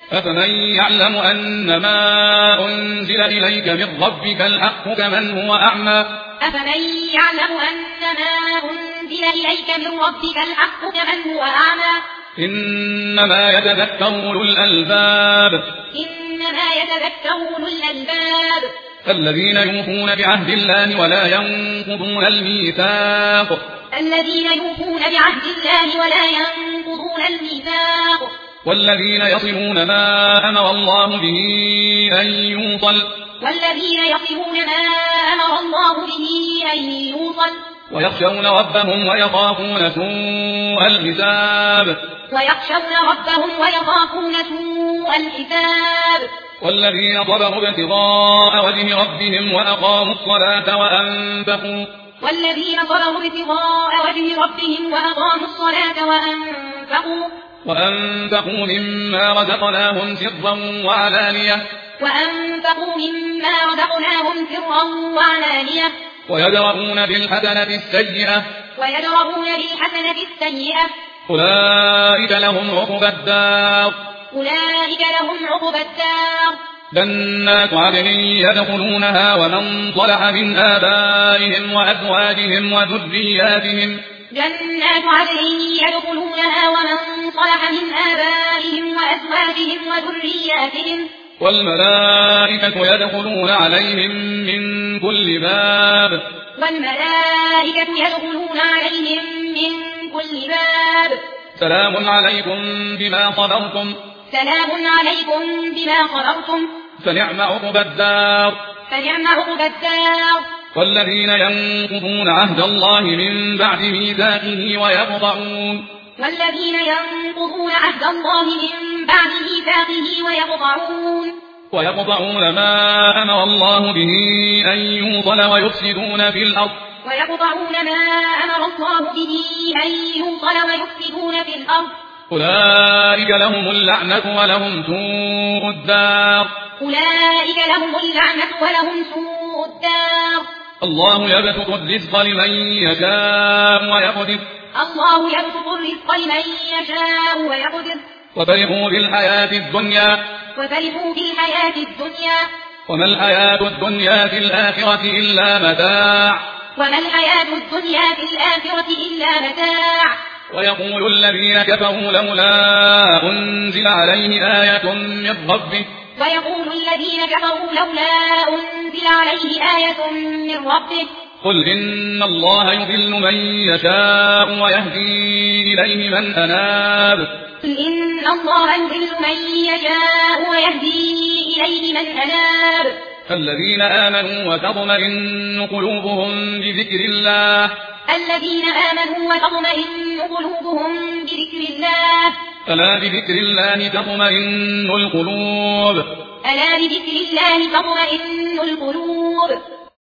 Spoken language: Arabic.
أفمن يعلم أن ما أنزل إليك من ربك الحق كمن هو أعمى أفمن يعلم أن ما أنزل إليك من ربك الحق كمن هو أعمى إنما يتذكر أولو الألباب الذين يوفون بعهد الله ولا ينقضون الميثاق والذين يصلون ما أمر الله به أن يوصل ويخشون ربهم ويخافون سوء الحساب والذين صبروا ابتغاء وجه ربهم وأقاموا الصلاة وأنفقوا مما رزقناهم سرا وعلانية ويدرؤون بالحسنة السيئة أولئك لهم عقبى الدار جنات عدن يدخلونها ومن صلح من آبائهم وأزواجهم وذرياتهم والملائكة يدخلون عليهم من كل باب سلام عليكم بما صبرتم فنعم عقبى الدار والذين ينقضون عهد الله من بعد ميثاقه ويقطعون ما أمر الله به أن يوصل ويفسدون في الأرض أولئك لهم اللعنة ولهم سوء الدار الله يبسط الرزق لمن يشاء ويقدر وفرحوا بالحياة الدنيا وما الحياة الدنيا في الآخرة إلا متاع ويقول الذين كفروا لولا أنزل عليه آية من ربه قل إن الله يضل من يشاء ويهدي إليه من أناب الذين آمنوا وتطمئن قلوبهم بذكر الله ألا بذكر الله تطمئن القلوب